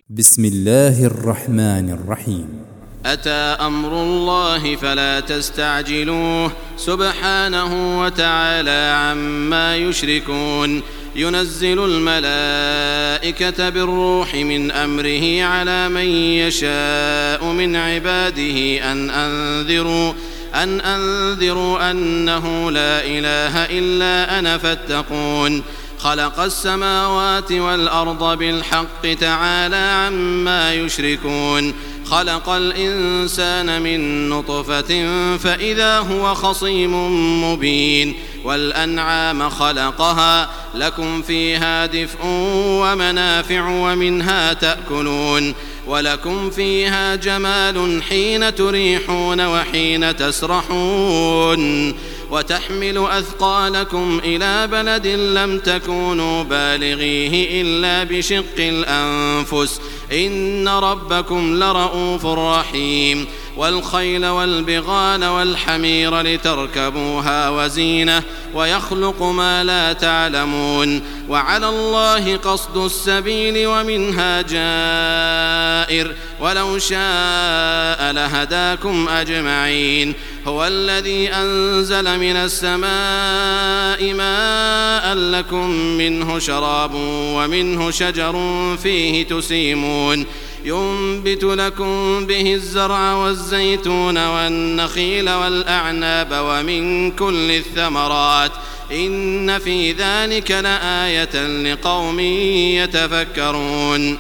بسم الله الرحمن الرحيم. أتى أمر الله فلا تستعجلوه سبحانه وتعالى عما يشركون. ينزل الملائكة بالروح من أمره على من يشاء من عباده أن أنذروا أنه لا إله إلا أنا فاتقون. خلق السماوات والأرض بالحق تعالى عما يشركون. خلق الإنسان من نطفة فإذا هو خصيم مبين. والأنعام خلقها لكم فيها دفء ومنافع ومنها تأكلون. ولكم فيها جمال حين تريحون وحين تسرحون. وتحمل أثقالكم إلى بلد لم تكونوا بالغيه إلا بشق الأنفس إن ربكم لرؤوف رحيم. والخيل والبغال والحمير لتركبوها وزينة ويخلق ما لا تعلمون. وعلى الله قصد السبيل ومنها جائر ولو شاء لهداكم أجمعين. هو الذي أنزل من السماء ماء لكم منه شراب ومنه شجر فيه تسيمون. ينبت لكم به الزرع والزيتون والنخيل والأعناب ومن كل الثمرات إن في ذلك لآية لقوم يتفكرون.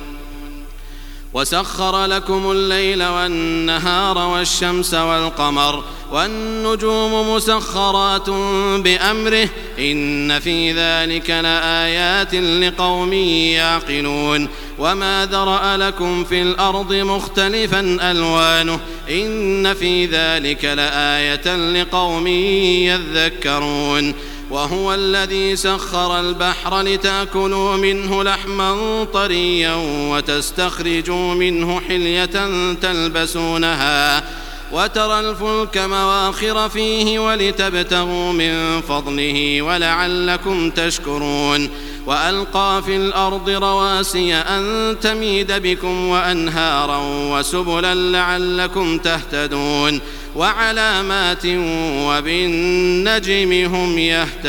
وسخر لكم الليل والنهار والشمس والقمر والنجوم مسخرات بأمره إن في ذلك لآيات لقوم يعقلون. وما ذرأ لكم في الأرض مختلفا ألوانه إن في ذلك لآية لقوم يذكرون. وهو الذي سخر البحر لتأكلوا منه لحما طريا وتستخرجوا منه حلية تلبسونها وترى الفلك مواخر فيه ولتبتغوا من فضله ولعلكم تشكرون. وألقى في الأرض رواسي أن تميد بكم وأنهارا وسبلا لعلكم تهتدون. وعلامات وبالنجم هم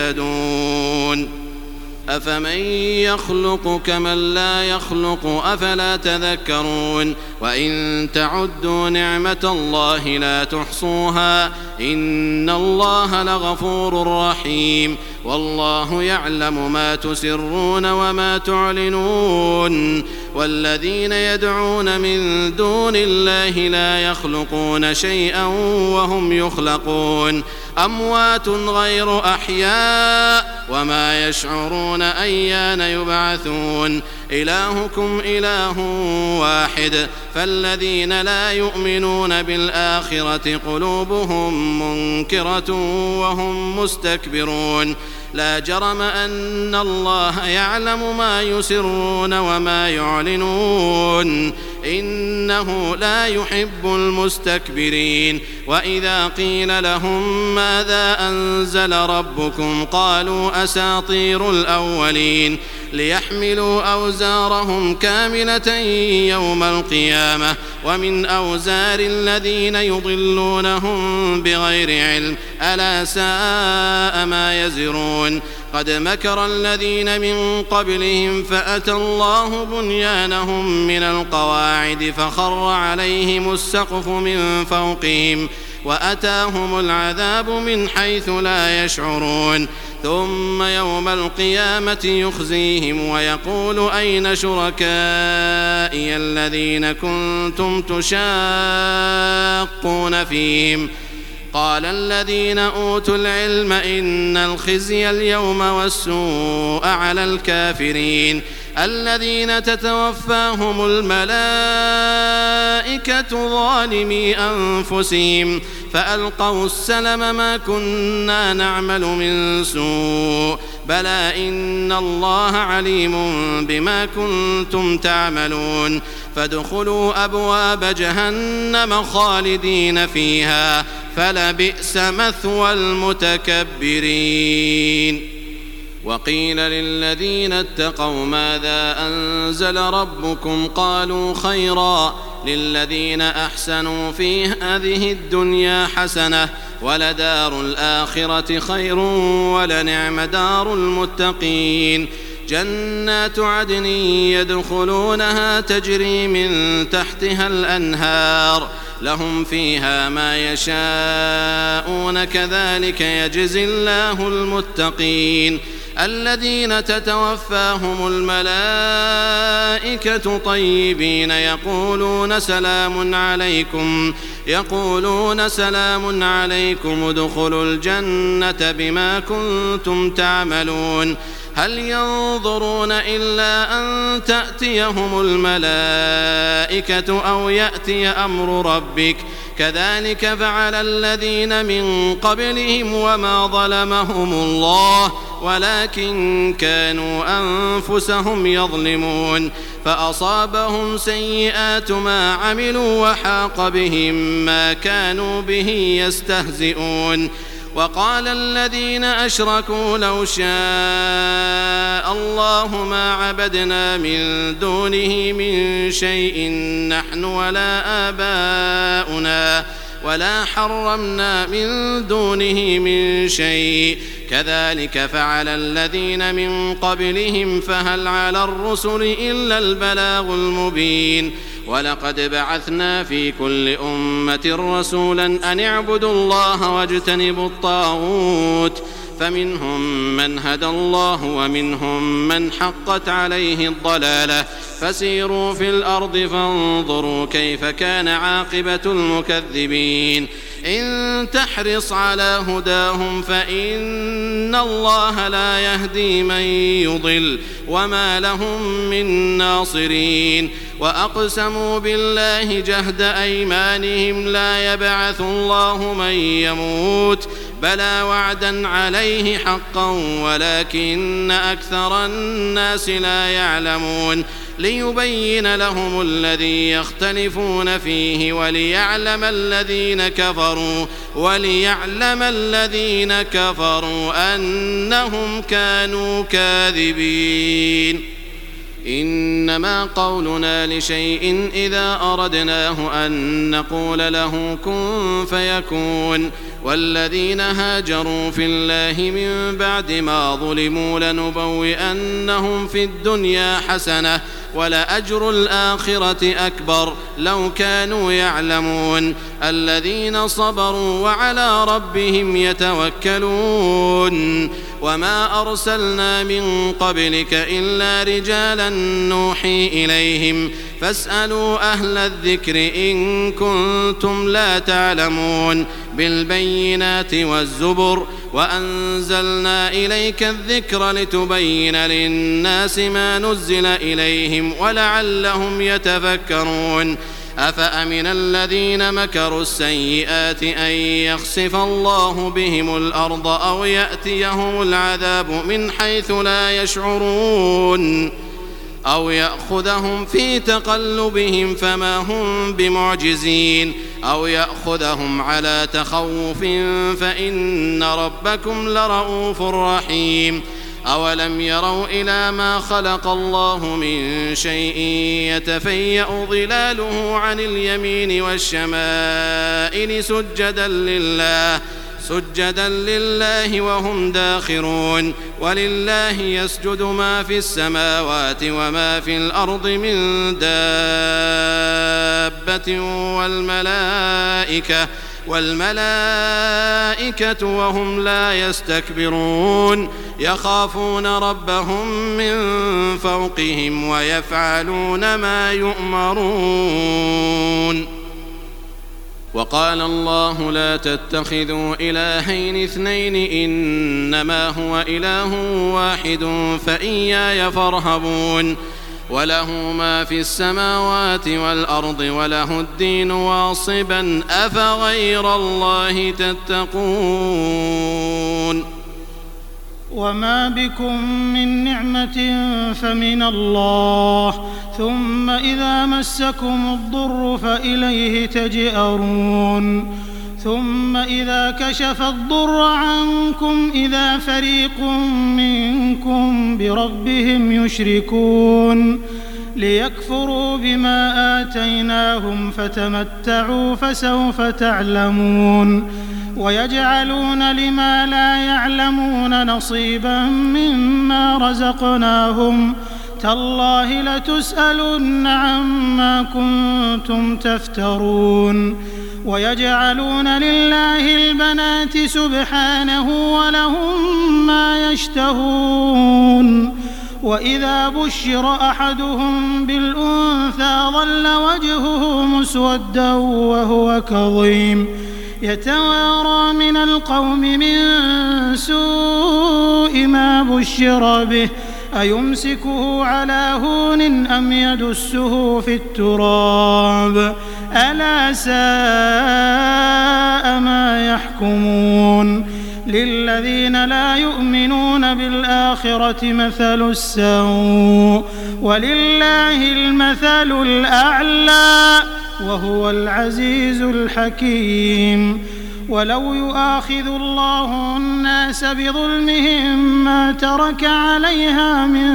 يهتدون. أفمن يخلق كمن لا يخلق أفلا تذكرون. وإن تعدوا نعمة الله لا تحصوها إن الله لغفور رحيم. والله يعلم ما تسرون وما تعلنون. والذين يدعون من دون الله لا يخلقون شيئا وهم يخلقون. أموات غير أحياء وما يشعرون أيان يبعثون. إلهكم إله واحد فالذين لا يؤمنون بالآخرة قلوبهم منكرة وهم مستكبرون. لا جرم أن الله يعلم ما يسرون وما يعلنون إنه لا يحب المستكبرين. وإذا قيل لهم ماذا أنزل ربكم قالوا أساطير الأولين. ليحملوا أوزارهم كاملة يوم القيامة ومن أوزار الذين يضلونهم بغير علم ألا ساء ما يزرون. قد مكر الذين من قبلهم فأتى الله بنيانهم من القواعد فخر عليهم السقف من فوقهم وأتاهم العذاب من حيث لا يشعرون. ثم يوم القيامة يخزيهم ويقول أين شركائي الذين كنتم تشاقون فيهم. قال الذين أوتوا العلم إن الخزي اليوم والسوء على الكافرين الذين تتوفاهم الملائكة ظالمي أنفسهم فألقوا السلم ما كنا نعمل من سوء بلى إن الله عليم بما كنتم تعملون. فادخلوا أبواب جهنم خالدين فيها فلبئس مثوى المتكبرين. وقيل للذين اتقوا ماذا أنزل ربكم قالوا خيرا للذين أحسنوا في هذه الدنيا حسنة ولدار الآخرة خير ولنعم دار المتقين جنات عدن يدخلونها تجري من تحتها الأنهار لهم فيها ما يشاءون كذلك يجزي الله المتقين الذين تتوفاهم الملائكة طيبين يقولون سلام عليكم ادخلوا الجنة بما كنتم تعملون هل ينظرون إلا أن تأتيهم الملائكة أو يأتي أمر ربك كذلك فعل الذين من قبلهم وما ظلمهم الله ولكن كانوا أنفسهم يظلمون فأصابهم سيئات ما عملوا وحاق بهم ما كانوا به يستهزئون وقال الذين أشركوا لو شاء الله ما عبدنا من دونه من شيء نحن ولا آباؤنا ولا حرمنا من دونه من شيء كذلك فعل الذين من قبلهم فهل على الرسل إلا البلاغ المبين ولقد بعثنا في كل أمة رسولا أن اعبدوا الله واجتنبوا الطاغوت فمنهم من هدى الله ومنهم من حقت عليه الضلالة فسيروا في الأرض فانظروا كيف كان عاقبة المكذبين إن تحرص على هداهم فإن الله لا يهدي من يضل وما لهم من ناصرين وأقسموا بالله جهد أيمانهم لا يبعث الله من يموت بلى وعدا عليه حقا ولكن أكثر الناس لا يعلمون ليبين لهم الذي يختلفون فيه وليعلم الذين كفروا أنهم كانوا كاذبين إنما قولنا لشيء إذا أردناه أن نقول له كن فيكون والذين هاجروا في الله من بعد ما ظلموا لنبوئنهم في الدنيا حسنة ولأجر الآخرة أكبر لو كانوا يعلمون الذين صبروا وعلى ربهم يتوكلون وما أرسلنا من قبلك إلا رجالا نوحي إليهم فاسألوا أهل الذكر إن كنتم لا تعلمون بالبينات والزبر وأنزلنا إليك الذكر لتبين للناس ما نزل إليهم ولعلهم يتفكرون أفأمن الذين مكروا السيئات أن يخسف الله بهم الأرض أو يأتيهم العذاب من حيث لا يشعرون أو يأخذهم في تقلبهم فما هم بمعجزين أو يأخذهم على تخوف فإن ربكم لرؤوف رحيم أولم يروا إلى ما خلق الله من شيء يتفيأ ظلاله عن اليمين والشمائل سجدا لله وهم داخرون ولله يسجد ما في السماوات وما في الأرض من دابة والملائكة وهم لا يستكبرون يخافون ربهم من فوقهم ويفعلون ما يؤمرون وقال الله لا تتخذوا إلهين اثنين إنما هو إله واحد فإياي فارهبون وله ما في السماوات والأرض وله الدين واصبا أفغير الله تتقون وما بكم من نعمة فمن الله ثم إذا مسكم الضر فإليه تجأرون ثم إذا كشف الضر عنكم إذا فريق منكم بربهم يشركون ليكفروا بما آتيناهم فتمتعوا فسوف تعلمون ويجعلون لما لا يعلمون نصيبا مما رزقناهم تالله لتسألن عما كنتم تفترون ويجعلون لله البنات سبحانه ولهم ما يشتهون وإذا بشر أحدهم بالأنثى ظل وجهه مسودا وهو كظيم يتوارى من القوم من سوء ما بشر به أيمسكه على هون أم يدسه في التراب ألا ساء ما يحكمون للذين لا يؤمنون بالآخرة مثل السوء ولله المثل الأعلى وهو العزيز الحكيم ولو يؤاخذ الله الناس بظلمهم ما ترك عليها من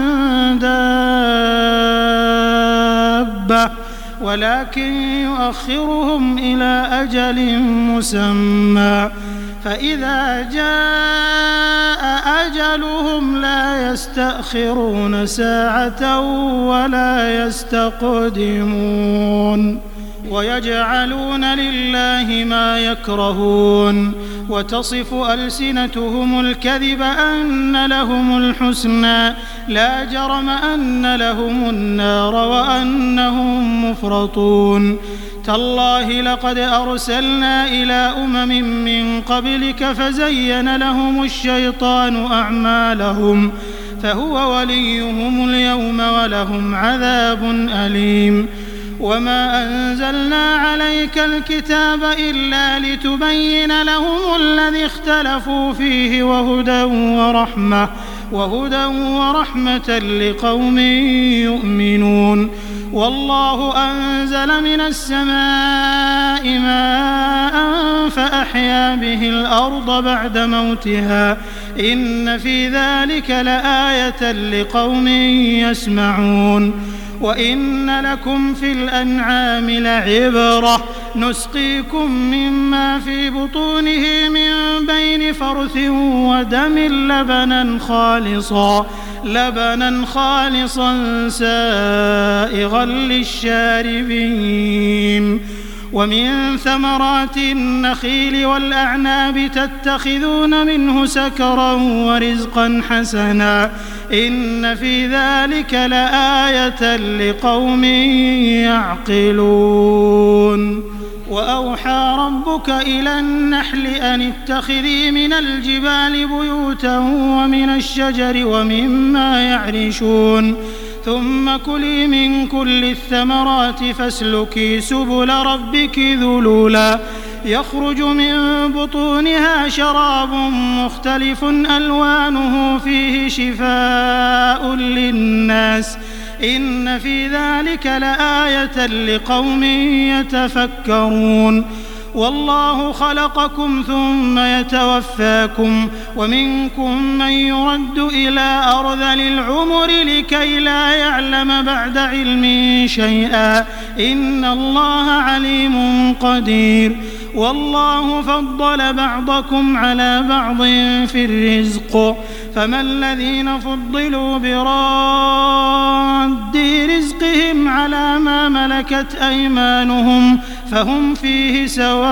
دابة ولكن يؤخرهم إلى أجل مسمى فإذا جاء أجلهم لا يستأخرون ساعة ولا يستقدمون ويجعلون لله ما يكرهون وتصف ألسنتهم الكذب أن لهم الحسنى لا جرم أن لهم النار وأنهم مفرطون تالله لقد أرسلنا إلى من قبلك فزين لهم الشيطان أعمالهم فهو وليهم اليوم ولهم عذاب أليم وما أنزلنا عليك الكتاب إلا لتبين لهم الذي اختلفوا فيه وهدى ورحمة لقوم يؤمنون والله أنزل من السماء ماء فأحيا به الأرض بعد موتها إن في ذلك لآية لقوم يسمعون وإن لكم في الأنعام لعبرة نسقيكم مما في بطونه من بين فرث ودم لبنا خالصا سائغا للشاربين ومن ثمرات النخيل والأعناب تتخذون منه سكرا ورزقا حسنا إن في ذلك لآية لقوم يعقلون وأوحى ربك إلى النحل أن اتخذي من الجبال بيوتا ومن الشجر ومما يعرشون ثم كلي من كل الثمرات فاسلكي سبل ربك ذلولا يخرج من بطونها شراب مختلف ألوانه فيه شفاء للناس إن في ذلك لآية لقوم يتفكرون والله خلقكم ثم يتوفاكم ومنكم من يرد إلى أرذل العمر لكي لا يعلم بعد علم شيئا إن الله عليم قدير والله فضل بعضكم على بعض في الرزق فما الذين فضلوا براد رزقهم على ما ملكت أيمانهم فهم فيه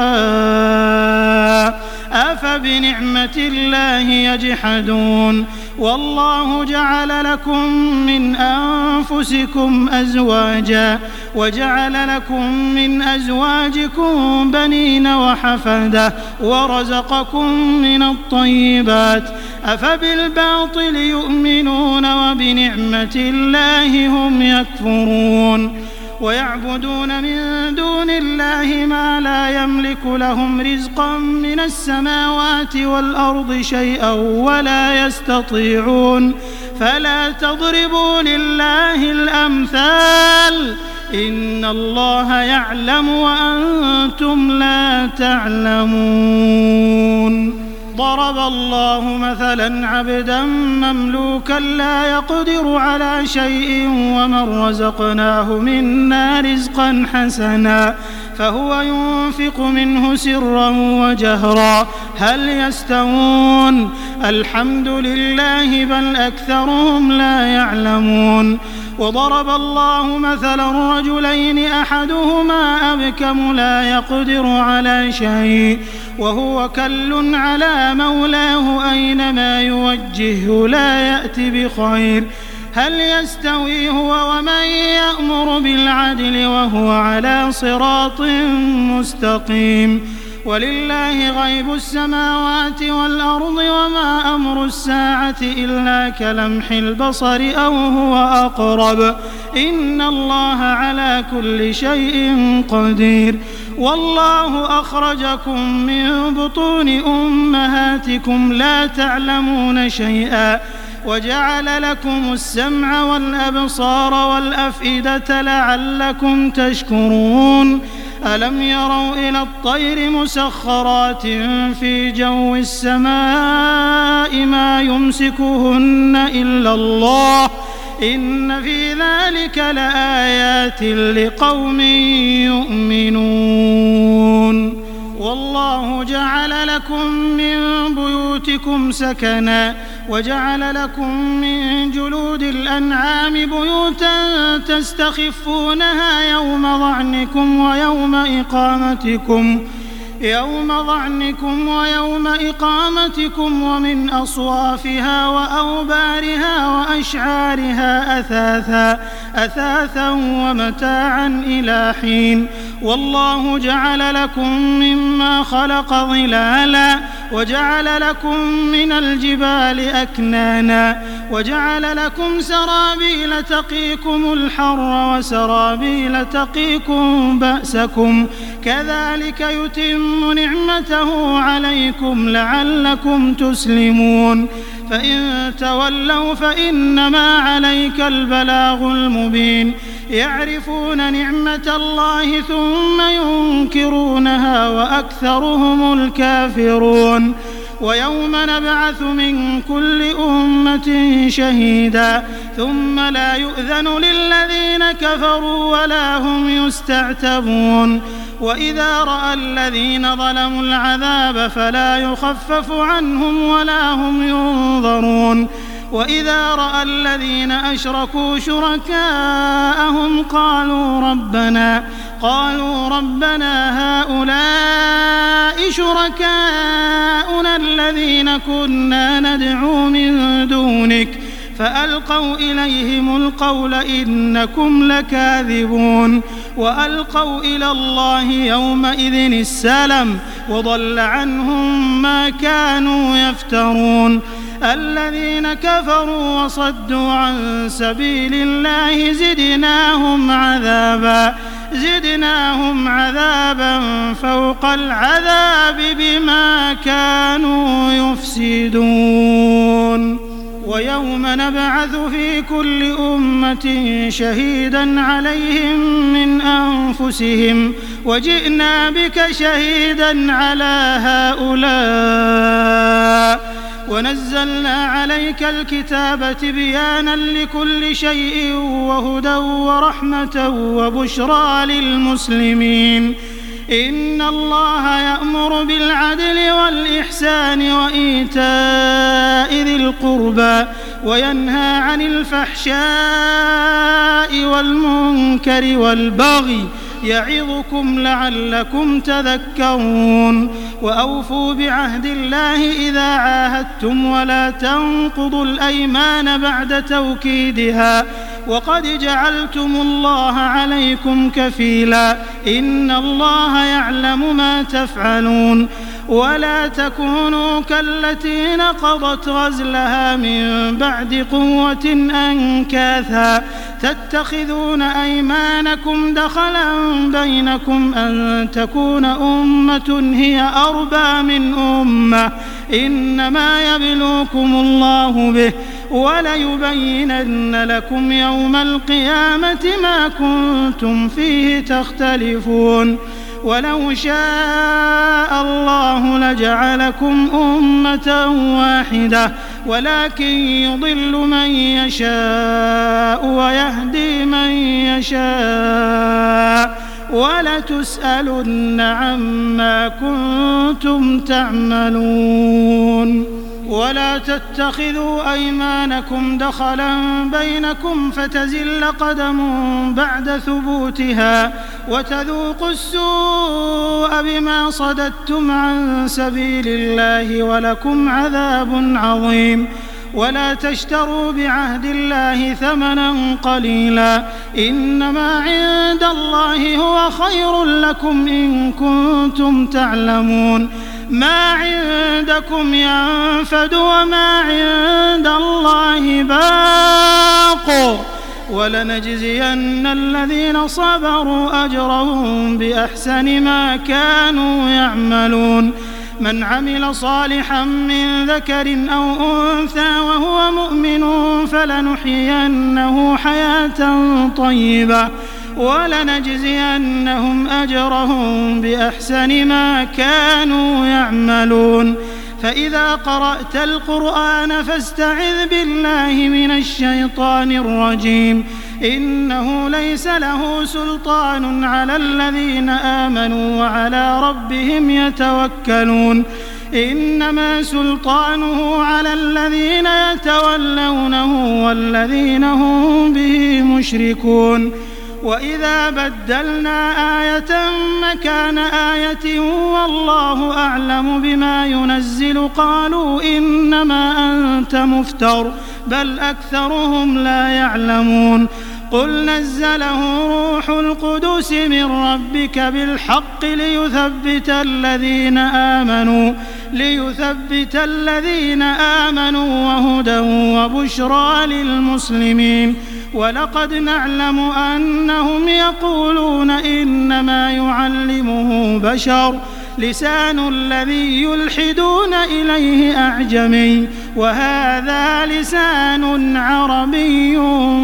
سواء أفبنعمة الله يجحدون والله جعل لكم من أنفسكم أزواجا وجعل لكم من أزواجكم بنين وحفدة ورزقكم من الطيبات أفبالباطل يؤمنون وبنعمة الله هم يكفرون ويعبدون من دون الله ما لا يملك لهم رزقا من السماوات والأرض شيئا ولا يستطيعون فلا تضربوا لله الأمثال إن الله يعلم وأنتم لا تعلمون. ضرب الله مثلا عبدا مملوكا لا يقدر على شيء ومن رزقناه منا رزقا حسنا فهو ينفق منه سرا وجهرا هل يستوون؟ الحمد لله بل أكثرهم لا يعلمون. وضرب الله مثلا رجلين أحدهما أبكم لا يقدر على شيء وهو كل على مولاه أينما يوجهه لا يأتي بخير هل يستوي هو ومن يأمر بالعدل وهو على صراط مستقيم. ولله غيب السماوات والأرض وما أمر الساعة إلا كلمح البصر أو هو أقرب إن الله على كل شيء قدير. والله أخرجكم من بطون أمهاتكم لا تعلمون شيئا وجعل لكم السمع والأبصار والأفئدة لعلكم تشكرون. ألم يروا إلى الطير مسخرات في جو السماء ما يمسكهن إلا الله إن في ذلك لآيات لقوم يؤمنون. والله جعل لكم من بيوتكم سكنا وجعل لكم من جلود الأنعام بيوتا تستخفونها يوم ظعنكم ويوم إقامتكم ومن أصوافها وأوبارها وأشعارها أثاثا ومتاعا إلى حين. والله جعل لكم مما خلق ظلالا وجعل لكم من الجبال أكنانا وجعل لكم سرابيل تقيكم الحر وسرابيل تقيكم بأسكم كذلك يتم نعمته عليكم لعلكم تسلمون. فإن تولوا فإنما عليك البلاغ المبين. يعرفون نعمة الله ثم ينكرونها وأكثرهم الكافرون. ويوم نبعث من كل أمة شهيدا ثم لا يؤذن للذين كفروا ولا هم يستعتبون. وإذا رأى الذين ظلموا العذاب فلا يخفف عنهم ولا هم ينظرون. وإذا رأى الذين أشركوا شركاءهم قالوا ربنا هؤلاء شركاؤنا الذين كنا ندعو من دونك فألقوا إليهم القول إنكم لكاذبون. وألقوا إلى الله يومئذ السلم وضل عنهم ما كانوا يفترون. الذين كفروا وصدوا عن سبيل الله زدناهم عذابا فوق العذاب بما كانوا يفسدون. ويوم نبعث في كل أمة شهيدا عليهم من أنفسهم وجئنا بك شهيدا على هؤلاء ونزلنا عليك الكتاب تبيانا لكل شيء وهدى ورحمة وبشرى للمسلمين. إن الله يأمر بالعدل والإحسان وإيتاء ذي القربى وينهى عن الفحشاء والمنكر والبغي يعظكم لعلكم تذكرون. وأوفوا بعهد الله إذا عاهدتم ولا تنقضوا الأيمان بعد توكيدها وقد جعلتم الله عليكم كفيلا إن الله يعلم ما تفعلون. ولا تكونوا كالتي نقضت غزلها من بعد قوة أنكاثا تتخذون أيمانكم دخلا بينكم أن تكون أمة هي أربى من أمة إنما يبلوكم الله به وليبينن لكم يوم القيامة ما كنتم فيه تختلفون ولو شاء الله لجعلكم أمة واحدة ولكن يضل من يشاء ويهدي من يشاء ولتسألن عما كنتم تعملون ولا تتخذوا أيمانكم دخلا بينكم فتزل قدم بعد ثبوتها وتذوقوا السوء بما صددتم عن سبيل الله ولكم عذاب عظيم ولا تشتروا بعهد الله ثمنا قليلا إنما عند الله هو خير لكم إن كنتم تعلمون ما عندكم ينفد وما عند الله باق ولنجزين الذين صبروا أجرهم بأحسن ما كانوا يعملون من عمل صالحا من ذكر أو أنثى وهو مؤمن فلنحيينه حياة طيبة ولنجزينهم أجرهم بأحسن ما كانوا يعملون فإذا قرأت القرآن فاستعذ بالله من الشيطان الرجيم إنه ليس له سلطان على الذين آمنوا وعلى ربهم يتوكلون إنما سلطانه على الذين يتولونه والذين هم به مشركون وإذا بدلنا آية مكان آية والله أعلم بما ينزل قالوا إنما أنت مفتر بل أكثرهم لا يعلمون قل نزله روح القدس من ربك بالحق ليثبت الذين آمنوا وهدى وبشرى للمسلمين ولقد نعلم أنهم يقولون إنما يعلمه بشر لسان الذي يلحدون إليه أعجمي وهذا لسان عربي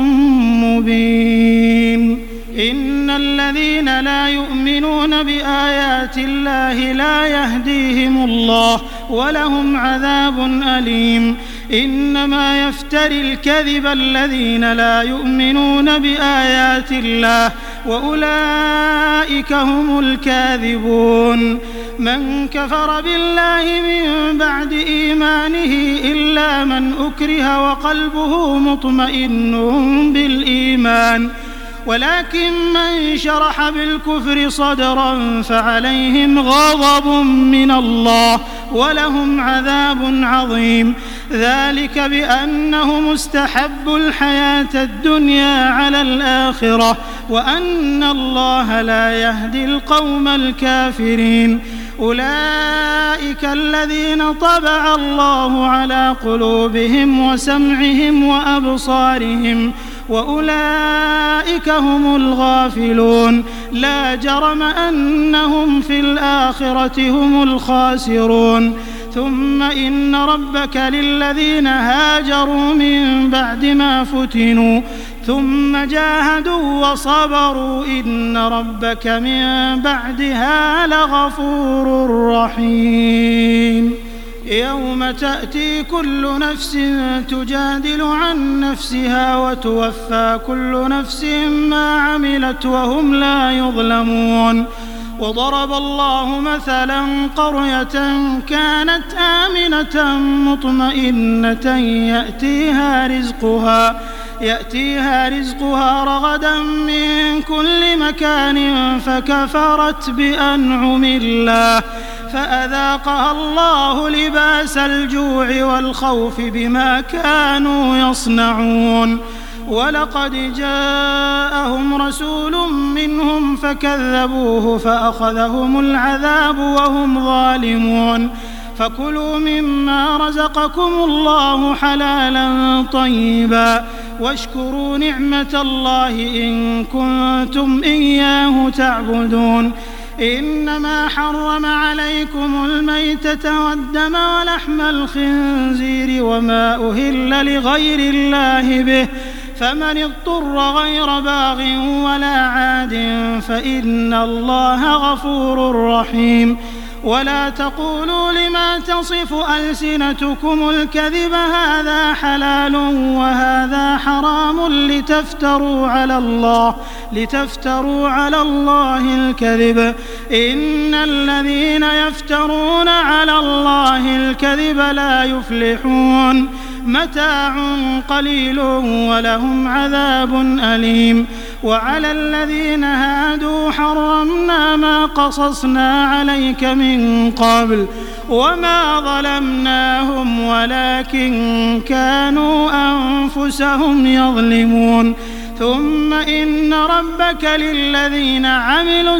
مبين إن الذين لا يؤمنون بآيات الله لا يهديهم الله ولهم عذاب أليم إنما يفتري الكذب الذين لا يؤمنون بآيات الله وأولئك هم الكاذبون من كفر بالله من بعد إيمانه إلا من أكره وقلبه مطمئن بالإيمان ولكن من شرح بالكفر صدرا فعليهم غضب من الله ولهم عذاب عظيم ذلك بأنهم استحبوا الحياة الدنيا على الآخرة وأن الله لا يهدي القوم الكافرين أولئك الذين طبع الله على قلوبهم وسمعهم وأبصارهم وأولئك هم الغافلون لا جرم أنهم في الآخرة هم الخاسرون ثم إن ربك للذين هاجروا من بعد ما فتنوا ثم جاهدوا وصبروا إن ربك من بعدها لغفور رحيم يوم تأتي كل نفس تجادل عن نفسها وتوفى كل نفس ما عملت وهم لا يظلمون وضرب الله مثلا قرية كانت آمنة مطمئنة يأتيها رزقها رغدا من كل مكان فكفرت بأنعم الله فأذاقها الله لباس الجوع والخوف بما كانوا يصنعون ولقد جاءهم رسول منهم فكذبوه فأخذهم العذاب وهم ظالمون فكلوا مما رزقكم الله حلالا طيبا واشكروا نعمة الله إن كنتم إياه تعبدون إنما حرم عليكم الميتة والدم ولحم الخنزير وما أهل لغير الله به فمن اضطر غير باغ ولا عاد فإن الله غفور رحيم ولا تقولوا لما تصف ألسنتكم الكذب هذا حلال وهذا حرام لتفتروا على الله الكذب إن الذين يفترون على الله الكذب لا يفلحون متاع قليل ولهم عذاب أليم وعلى الذين هادوا حرمنا ما قصصنا عليك من قبل وما ظلمناهم ولكن كانوا أنفسهم يظلمون ثم إن ربك للذين عملوا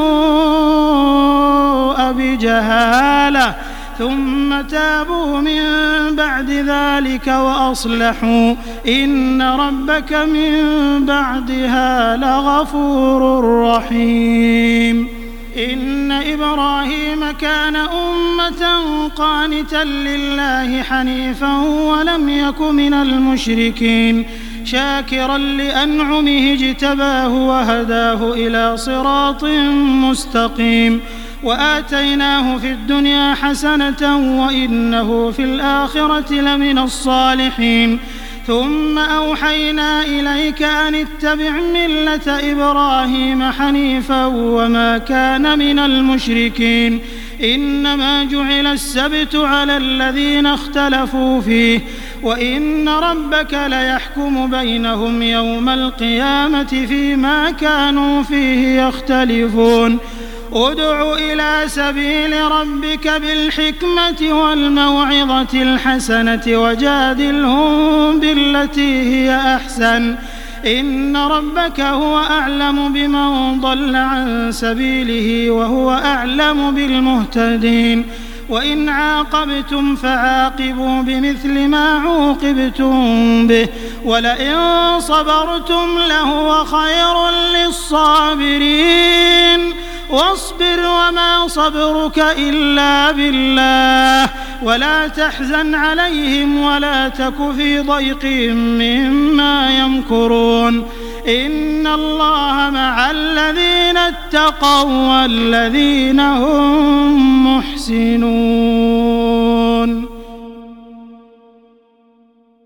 السوء بجهالة ثم تابوا من بعد ذلك وأصلحوا إن ربك من بعدها لغفور رحيم إن إبراهيم كان أمة قانتا لله حنيفا ولم يك من المشركين شاكرا لأنعمه اجتباه وهداه إلى صراط مستقيم وآتيناه في الدنيا حسنة وإنه في الآخرة لمن الصالحين ثم أوحينا إليك أن اتبع ملة إبراهيم حنيفا وما كان من المشركين إنما جعل السبت على الذين اختلفوا فيه وإن ربك ليحكم بينهم يوم القيامة فيما كانوا فيه يختلفون ادع إلى سبيل ربك بالحكمة والموعظة الحسنة وجادلهم بالتي هي أحسن إن ربك هو أعلم بمن ضل عن سبيله وهو أعلم بالمهتدين وإن عاقبتم فعاقبوا بمثل ما عوقبتم به ولئن صبرتم لهو خير للصابرين واصبر وما صبرك إلا بالله ولا تحزن عليهم ولا تك في ضيق مما يمكرون إن الله مع الذين اتقوا والذين هم محسنون.